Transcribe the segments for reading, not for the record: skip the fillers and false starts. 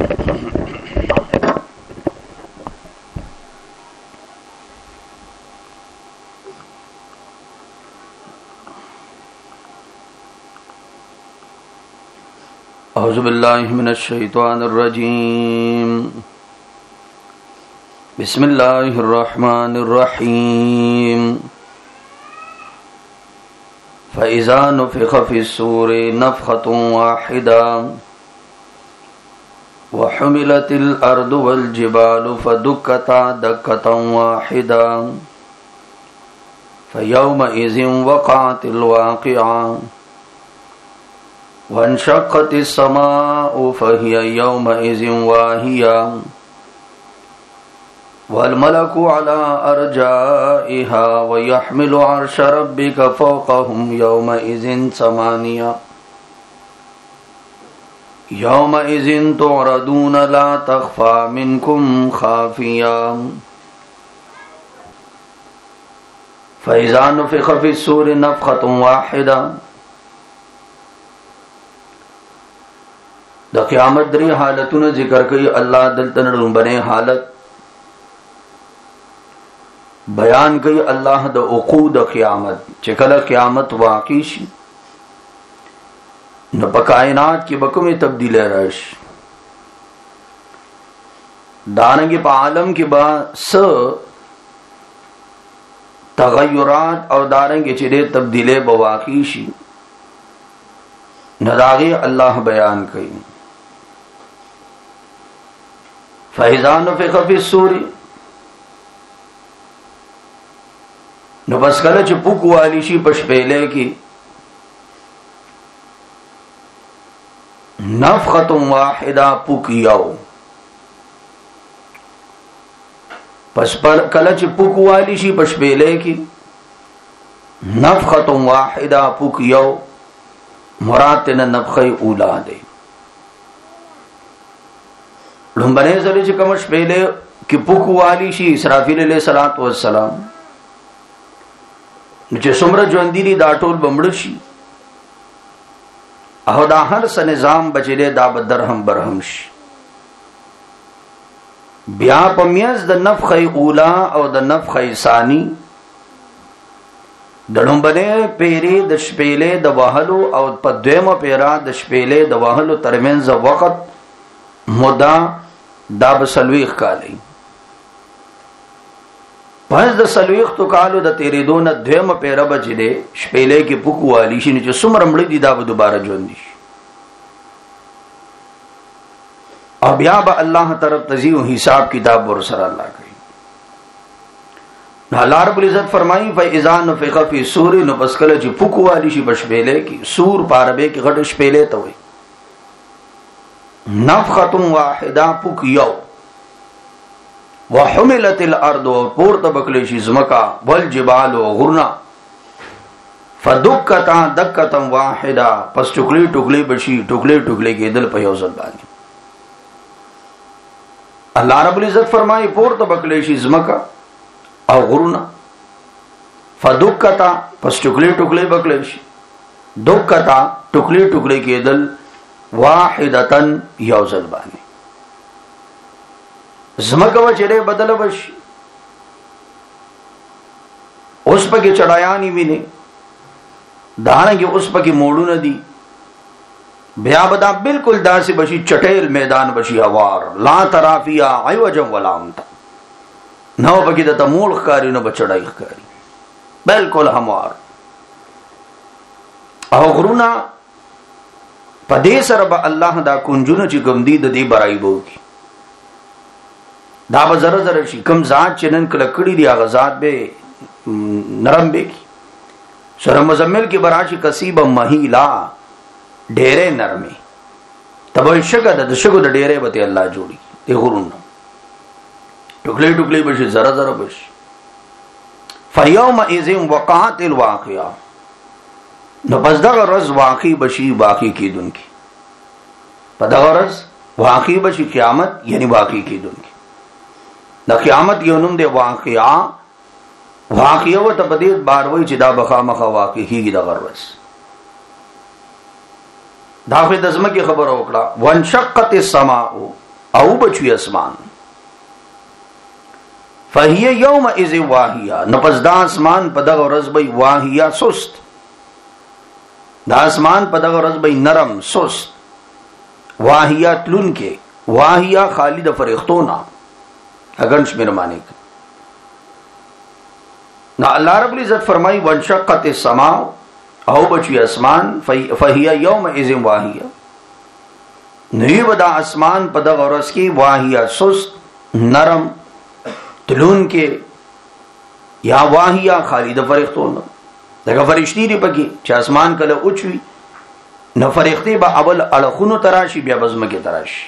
أعوذ بالله من الشيطان الرجيم بسم الله الرحمن الرحيم فإذا نفخ في الصور نفخة واحدة وحملت الأرض والجبال فدكتا دكة واحدة فيومئذ وقعت الواقعة وانشقت السماء فهي يومئذ واهية والملك على أرجائها ويحمل عرش ربك فوقهم يومئذ ثمانية يومئذ تعرضون لا تخفى منكم خافية فإذا نفخ في الصور نفخة واحدة. د قیامت درې حالتونه ذکر کوي الله دلته لومبنه حالت بیان کوي الله د عقود قیامت چې کله قیامت واقع شي نو په کائنات کې به کومه تبدیلی راشي دانګي په عالم کې به تغیرات او دانګي چې د تبدیلی به واقع شي نداغي الله بیان کوي. فإذا نفخ في الصور نو بس کله چې پوک والی شي پشپېلې کې نفخة واحده پوک یو پس کله چې پوک والی شي پشپېلې کې نفخة واحده پوک یو مراد نه نفخه اوله ده. لومبنه زری چې کوم شپېلې کې پوک والی شي اسرافیل علیہ الصلوۃ والسلام نو چې څومره ژوند دي دا ټول بمړ شي او دا هر څه نظام بچلې دا بدرهم برهم شي بیا په میاز د نفخه اوله او د نفخه ثانی د لومبنه پیری د شپېلې د وهلو او په دویمه پیرا د شپېلې د وهلو ترمنځ وخت مودا دا بسلویخ کالی پس د سلویخ تو کالو د تیرې دون دویم پیره بچی دے شپیلے کی پوکو والی شی چې څومره مړی دي دا به دوباره ژوند شي او بیا به الله طرف تزیو حساب کتاب ور سره الله کوي. الله رب العزت فرمایي فاذا نفخ فی الصور نو پس کله چې پوکو والی شي بشپیلے کی سور پاربه کی غټ شپیلے ته وي نفخة واحده پوک یو وحملت الارض پورته بکلی شي زمکا والجبال غرنا فدکتا دکتا واحده پس ټوکلی ټوکلی بشي ټوکلی ټوکلی کېدل په یو ځل باندې. الله رب العزت فرمایي پورته بکلی شي زمکا او غرنا فدکتا پس ټوکلی ټوکلی بکلی شي دکتا ټوکلی ټوکلی کېدل واحدتن یوزل باندې زمکه و چره بدل بش اوس پکې چړایانی ویني دانګي اوس پکې موړونه دي بیا بدا بالکل داسې بشي چټیل میدان بشي هوار لا ترافیا عوجا ولا امتا نو پکې د تمول ښکاری نو بچړای ښکاری بالکل هموار او غرونا پدې سره به الله دا کنجونه چې کوم دي د دې برای بو کی دا به زره زره شي کوم ذات چې نن کله کړي دی هغه ذات به نرم به کی سره مزمل کې براشي کسیب مهیلا ډېرې نرمي تبه شګه د شګو د ډېرې به الله جوړي دی غرون ټوکلي ټوکلي بشي زره زره بشي فیوم اذن وقعت الواقعه نو پس دغه رز واقع بشي واقع کیدونکي په دغه رز واقع بشي قیامت یعنی واقع کیدونکي د قیامت یو نوم دی واقعا واقعه و ته بدید بار وای چې دا بخامخه واقع کیږي دغه رز دا خو د زمکه خبره وکړه وانشقت السماء او بچوی اسمان فهي يومئذ واهیه، نو پس دا اسمان په دغه ورځ به واهیه سست، دا اسمان په دغه ورځ به نرم سست، واهیه تلون کې، واهیه خالد فرښتونه اگن شمیر معنی. نو الله رب العزت فرمای وانشقت السماء او بچوی اسمان فهي يومئذ واهیه، نوی بدا اسمان په دغه ورځ کې واهیه سست نرم تلون کې، یا واهیه خالد فرښتونه. دغه فرښتې دی پکې چې اسمان کله اوچوي نو فرښتې به اول اړخونو تراشي بیا بزمکه تراشي.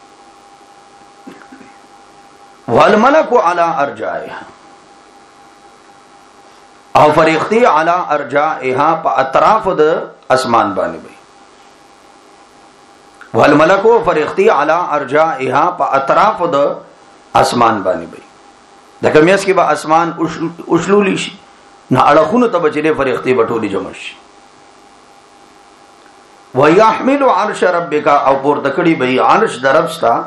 والملک علی ارجائها، او فرښتې علی ارجائها په اطراف د اسمان باندې وي. والملک فرښتې علی ارجائها په اطراف د اسمان باندې وي. د کمیاس کې به اسمان اوشلولی شي نو اړخونو ته بچلې فرښتې بټولي جمع شي. ويحمل عرش ربک، او پورته کړي به عرش دربستا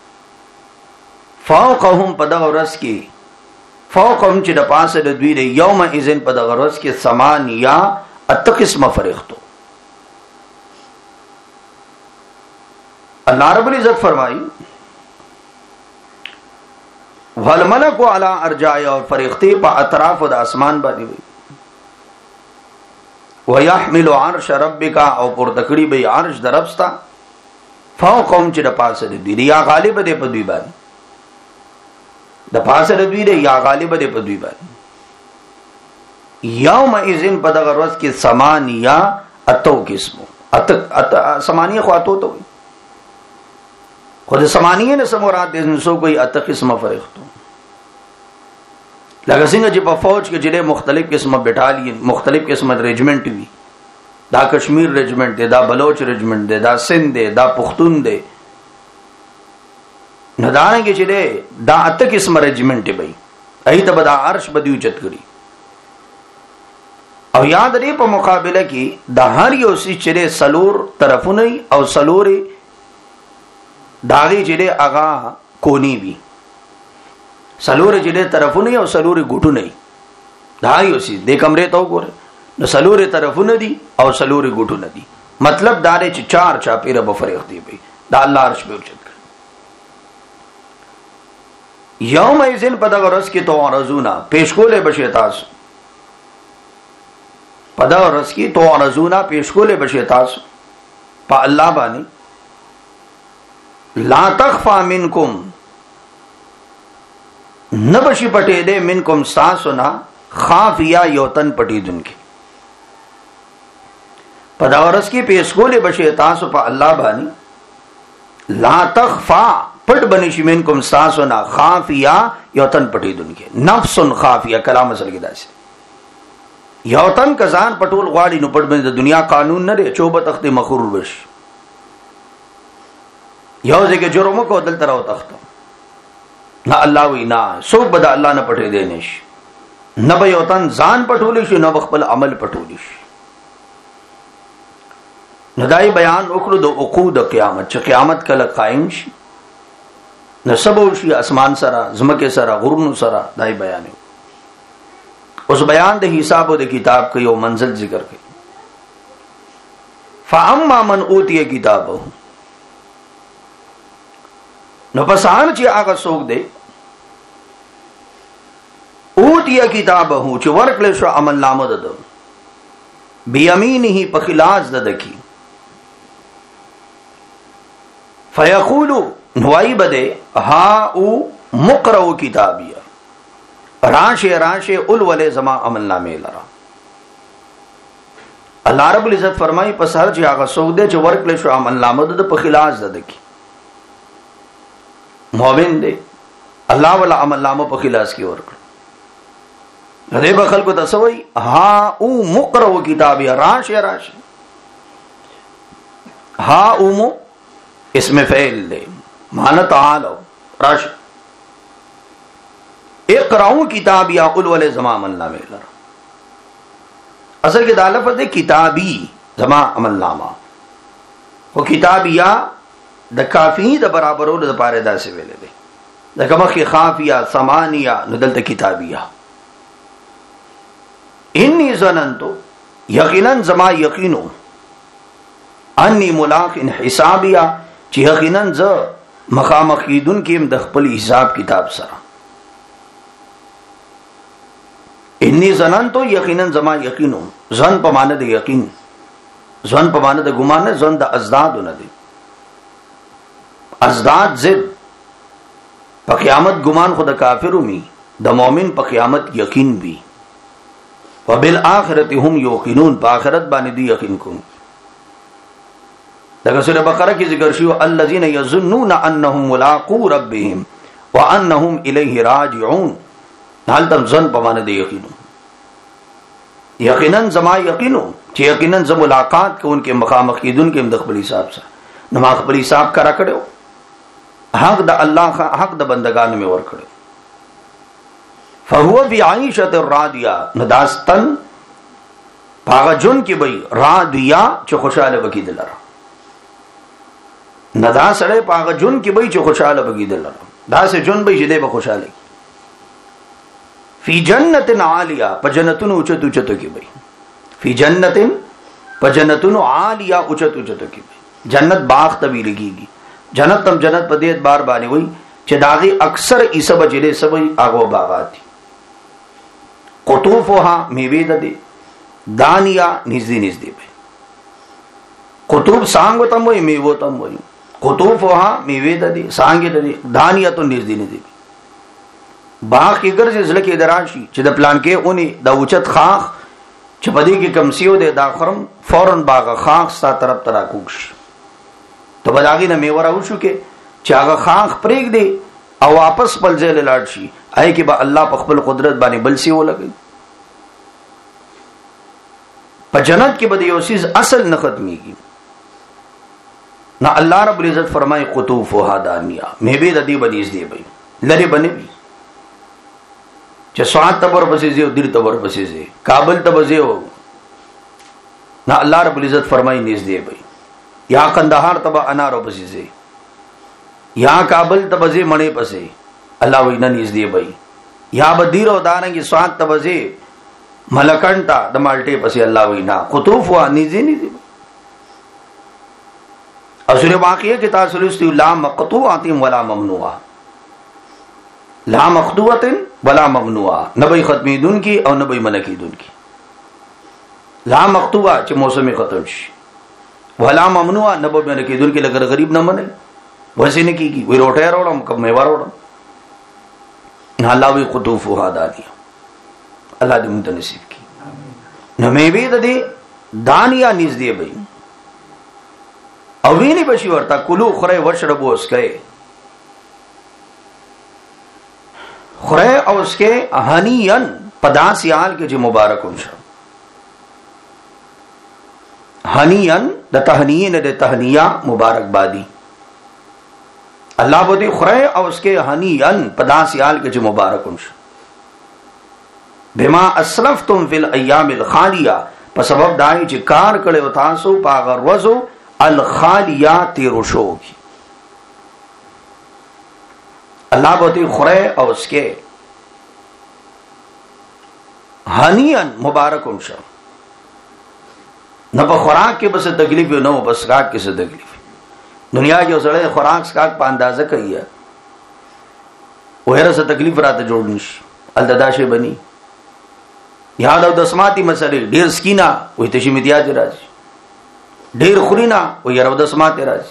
فوقهم په دغه ورځ کې، فوقهم چې د پاسه د دوی د یوم اذن په دغه ورځ کې ثمانیه اته قسمه فرښتو. الله رب العزت فرمایي والملک علی ارجائها، اور فرښتې په اطراف د اسمان باندې وي. ويحمل عرش ربک، او پورته کړي به عرش دربستا فوقهم چې د پاسه د دوی، یا غالب دی په دوی باندې، د پاسه د دوی دی یا غالب دی په دوی باندې. یوم اذن په دغه ورځ کې ثمانیه اتو قسمو، ثمانیه خو اتو ته وي، خو د ثمانیه نه څه مراد دی؟ نو کوئی اته قسمه فرښتو. لکه څنګه چې په فوج کې چې مختلف قسمه بټالین، مختلف قسمه ریجمنٹ وي، دا کشمیر ریجمنٹ دی، دا بلوچ ریجمنٹ دی، دا سندھ دی، دا پختون دی، نو دانګه چې دا اته قسمه ریجمنٹ وي، ایته به دا عرش بدیو چت کړي. او یاد لري په مقابله کې د هر یو څه چې سلور طرفونه او سلوري داغي چې اغا کونی وي، سلوري چې طرفونه او سلوري ګټونه دا یو څه د کمرې ته وګوره، نو سلوري طرفونه دي او سلوري ګټونه دي، مطلب دا دی چې چار چاپیره به فرښتې وي، دا الله عرش به اوچت کړي. یوم ایذن په دغه ورځ کې تعرضون، پیش کولې بشي تاسو، په دغه ورځ کې تعرضون پیش کولې بشي تاسو په الله باندې. لا تخفى منکم، نبشی پټې دې منکم ساسنا خافیا یوتن پټې دن کې. په دا ورځ کې پیش کولې بشي تاسو په الله باندې. لا تخفى پټ بنشي منکم ساسنا خافیا یوتن پټې دن کې. نفس خافیا کلام اصل کې داسې یوتن کزان پټول غواړي نو پټ باندې د دنیا قانون نه لري، چوبه تخت مخرور بشي، یو ځکه جرم کو دل تر او تخت نه الله وی نه سو بد الله نه پټې دی نشي، نه به یوتن ځان پټول شي نه خپل عمل پټول شي. ندای بیان وکړو د عقود قیامت، چې قیامت کله قائم شي نو سبو شي اسمان سره زمکه سره غرونو سره، دای بیان اوس بیان د حساب او د کتاب کې یو منزل ذکر کړي. فاما من اوتی کتابه، نو پسان چې هغه څوک دی اوتی کتابه چې ورکړل شو عمل نامه ده بیمینه په خلاص ده دکی، فیقول نوای بده ها او مقرؤ کتابیه، راشه اولول زما عمل نامه لرا. الله رب العزت فرمای پس هر چې هغه څوک دی چې ورکړل شو عمل نامه ده په خلاص ده دکی، مومن دی الله ولا عمل نامه په خلاص کې ورکړ، دې به خلکو ته سوي ها او مقرؤ کتابیه، راشه ها او اسم فعل دی معنی تعالو راشه، اقرأوا کتابیا اولول زما عمل نامه لرا. اصل کې دا لفظ دی کتابی زما عمل نامه، او کتابیا د کافی د برابرولو د پاره داسې ویل دي د کمخ خافیه ثمانیه نو دلته کتابیه انی ظننتو یقینا زما یقینو انی ملاق حسابیا چې یقینا ز مخامخ کیدون کې د خپل حساب کتاب سره انی ظننتو یقینا زما یقینو ظن په معنی د یقین ظن په معنی د ګمان نه ظن د ازداد نه دی ازداد زد په قیامت ګمان خود کافر ومي د مؤمن په قیامت یقین وی وبالآخرة هم یوقنون په آخرت باندې دی یقین کوي دغه سورہ بقره کې ذکر شوی الذين يظنون انهم ملاقو ربهم وانهم الیه راجعون حال تم ظن په معنی دی یقینو یقینا زما یقینو چې یقینا ز ملاقات کوونکې مخامخ کیدون کې د خپل حساب سره نو ما خپل حساب کرا کړو حق د الله حق د بندگانو می ور کړو فهو بعيشه الراديه نداستن پاغه جون کې وای رادیا چې خوشاله وکیدلره ندا سره پاغه جون کې وای چې خوشاله وکیدلره دا سه جون به دې به خوشاله فی جنت عالیہ پجنتن اوچت اوچتو کی بھئی فی جنت پجنتن عالیہ اوچت اوچتو کی بھئی جنت باغ تبی لگی گی جنت تم جنت پدیت بار بانی ہوئی چه داغی اکثر ایسا بجلے سبی آگو باغاتی قطوفوها میوید دے دانیا نزدی نزدی بھئی قطوف سانگو تم ہوئی میوو تم ہوئی قطوفوها میوید دے سانگی دے دانیا تو نزدی نزدی بھئی باغ کی ګرځي زړه کې دراشي چې د پلان کې اونې د اوچت خاخ چې پدې کې کمسیو دې دا خرم فورن باغ خاخ ستا طرف ترا کوش ته بلاغي نه میور او شو کې چې هغه خاخ پرېګ دی او واپس بل ځای لاړ شي آی کې به الله په خپل قدرت باندې بل سی ولګي په جنت کې به یو سیز اصل نه ختميږي نه الله رب العزت فرمای قطوفها دانیا میوه د دې بدیز دی به لری بنوي چې سواد تبر پسې زیو دیر تبر پسې زی کابل تب زیو نه الله رب العزت فرمای نيز دی بھائی یا قندهار تب انارو پسې زی یا کابل تب زی مړې پسې الله وینا نيز دی بھائی یا بدیرو دانګي سواد تب زی ملکنتا د مالټې پسې الله وینا قطوف وا نيزي نيزي اسره واقعي کې تاسو لستو لا مقطوعه ولا ممنوعه لا مخدوعه ولا ممنوعه نبی ختمیدون کی او نبی منکیدون کی لا مقطوعه چې موسم ختم شي ولا ممنوعه نبی منکیدون کی لګر غریب نه منه وسه نه کیږي وی روټه راوړم کم میوه راوړم نه الله وی قطوفها دانیا الله دې مونږ نصیب کی نو میوه دې دانیا نږدې وي او ویني بشي ورته کلو خره ورشربو اسکه خره او اس کے ہنیئن پداسیال کے جو مبارک انشا ہنیئن دا تہنیئن دا تہنیہ مبارک بادی اللہ بودی خره او اس کے ہنیئن پداسیال کے جو مبارک انشا بما اسلفتم فی الایام الخالیہ پس سبب دائی چی کار کڑے وطاسو پاغر وزو الخالیات رشو کی اللہ بہتی خورے اور اس کے ہنیئن مبارک انشا نہ پا خوراک کے بس تکلیف نہ ہو بس کاک کے سے تکلیف دنیا کی اسڑے خوراک سکاک پا اندازہ کئی ہے وہ ایرہ سے تکلیف رات جوڑنش الدداشے بنی یاد او دسماتی مسئلے دیر سکینا وہی تشمیتیات راج دیر خورینا وہی ایرہ دسمات راج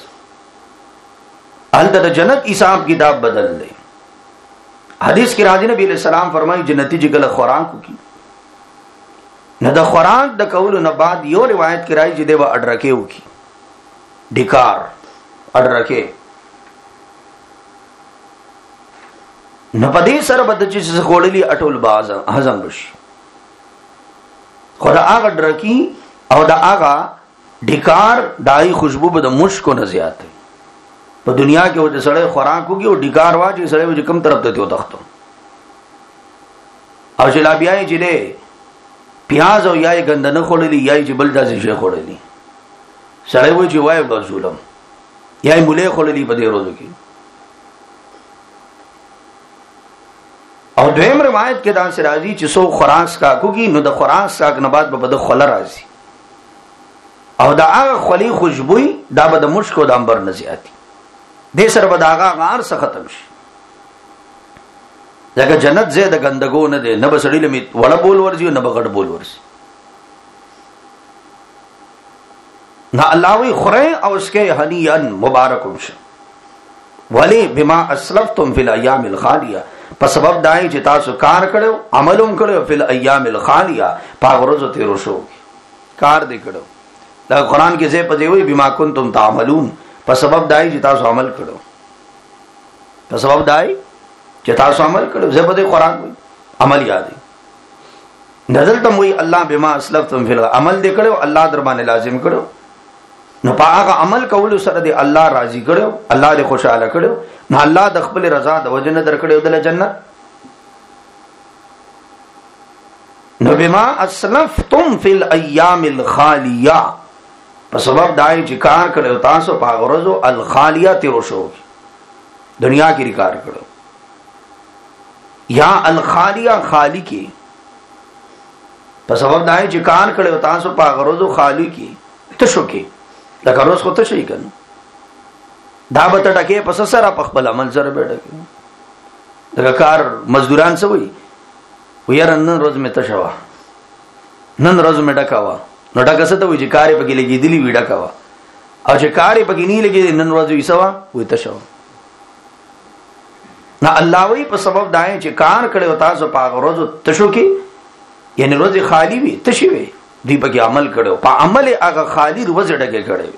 حالت جنت حساب کتاب بدل دے حدیث کی راضی نبی علیہ السلام فرمائی جنتی جگل خوراک کی نہ دا خوراک دا قول نہ بعد یو روایت کی رائی جدے وہ اڈرکے ہو کی ڈکار اڈرکے نہ پدی سر بدچی سے خوڑلی اٹول باز ہضم بشی خدا آگا ڈرکی او دا آگا ڈکار دائی خوشبو بدا مشکو نزیات ہے په دنیا کې و چې سړی خوراک وکي او ډیکار واچي سړی و چې کوم طرف ته تختو او چې لا بیا یې چې دی پیاز او یا یې ګند نه خوړلی یا یې چې بل داسې شی خوړلی سړی و چې وایي به ظلم یا مولې خللی په دې ورځو کې. او دویم روایت کې دا سره راځي چې سو خراس کا کوږي نو د خراس کا نه بعد به د خله راځي او دا هغه خلی خوشبوئی دا به د مشک او د انبر نه زیاتی دې سره به دا هغه غار څخه ختم شي. ځکه جنت زه د ګندګو نه دی، نه به سړی له وړه بول ورځي نه به غټ بول ورځي. نه الله وی خره او اسکه هنیئا مبارکم شه ولی بما اسلفتم فی الايام الخالیه، په سبب دای چې تاسو کار کړو عملوم کړو فی الايام الخالیه، په ورځو تیرو شو کار دې کړو. دا قران کې ځای په دی وی بما کنتم تعملون، په سبب دای چې تاسو عمل کړو، په سبب دای چې تاسو عمل کړو. ځای په دی قران وی عمل یاد نظر تم وی الله بما اسلفتم فی عمل دې کړو، الله در باندې لازم کړو. نو په هغه عمل کولو سره دی الله راضي کړو، الله دې خوشاله کړو، نو الله د خپل رضا د وجنه درکړو د جنت. نو بما اسلفتم فی الايام الخالیه، په سبب دای چې کار کړو تاسو په غرضو الخالیه تیرو شو دنیا کې کار کړو، یا الخالیه خالی کې، په سبب دای چې کار کړو تاسو په غرضو خالی کې تشو کې لکه روز خو ته شي کنه دا به ته ټکه پس سره په خپل عمل سره بیٹھه دا کار مزدوران څه وي وير نن روز می ته شوا نن روز می ډکاوا نو ډکه څه ته وي چې کارې پکې لګې دلی وی ډکاوا او چې کارې پکې نه لګې نن روز وي سوا وي ته شوا. نه الله وی په سبب دای چې کار کړو تاسو په روز تشو کې یعنی روز خالی وي تشي وي دی پکې عمل کړو، په عمل هغه خالی روز ډکه کړو.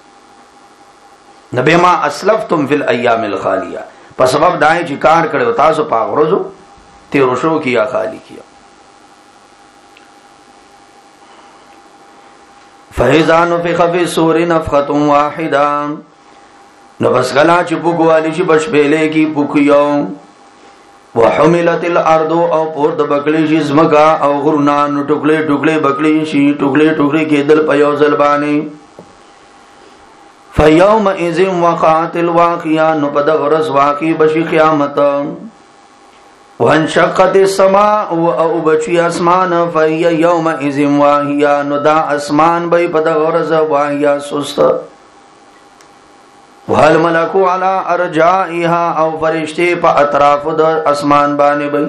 نبی ما اسلفتم فی الايام الخالیه، په سبب دای چې کار کړو تاسو په ورځو تیرو شو کیا خالی کیا. فاذا نفخ فی الصور نفخه واحده، نو بس غلا چې بوګوالی چې بشپېلې کی بوکیو وحملت الارض او پورت بکلی شي زمکا او غرنا نو ټوکلې ټوکلې بکلی شي ټوکلې ټوکلې کېدل په یو ځل باندې. فیوم اذ وقعت الواقعه، نو په دغه ورځ واقع بشي قیامت. وانشقت السماء او بچي اسمان فهي يوم اذ واهيه، نو دا اسمان به په دغه ورځ واهيه سست. وهل ملکو علی ارجائها، او فرشتے په اطراف د اسمان باندې بي.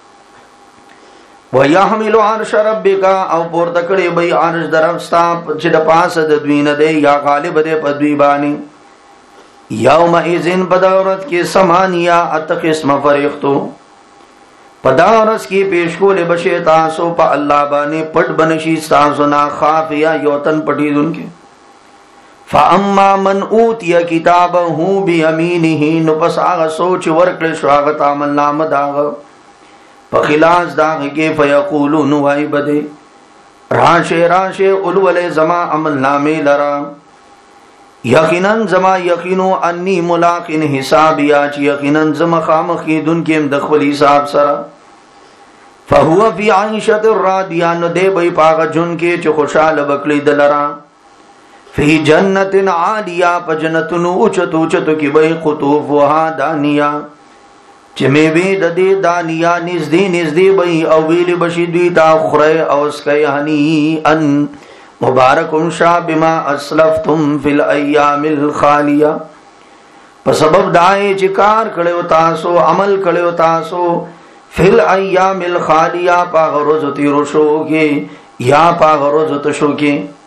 ويحمل عرش ربک، او پورته کړي بي عرش درفستا چې د پاسه د دوی نه دی یا غالب دی په دوی باندې. یوم اذن بدورت کې سمانیا ات قسم فرښتو، په دا ورځ کې پیش کول بشي تاسو په الله باندې پټ بنشي تاسو نه خافیا یوتن پټیدون کې. فاما من اوتی کتابه بیمینه، نو پس هغه سوچ ورکړ شو هغه عمل نامه داغه په خلاص داغه کې فیقولون وای بده راشه راشه اولول زما عمل نامه لرا یقینا زما یقینو انی ملاقن حسابیا، چې یقینا زما خامخې دن کې د خپل حساب سره. فهو فی عیشة راضیه، نو دی به پاغه جون کې چې خوشاله بکلی دلرا. فی جنت عالیہ، پا جنتنو اوچتو اوچتو کی بئی قطوفوها دانیا، چه میوی ددی دانیا نزدی نزدی بئی او ویلی بشی دویتا خری او اسکی حنیئن مبارکن شا بما اسلفتم فی الایام الخالیہ، پا سبب دائے چکار کڑیو تاسو عمل کڑیو تاسو فی الایام الخالیہ، پا غروز تیرو شو کے یا پا غروز تشو کے.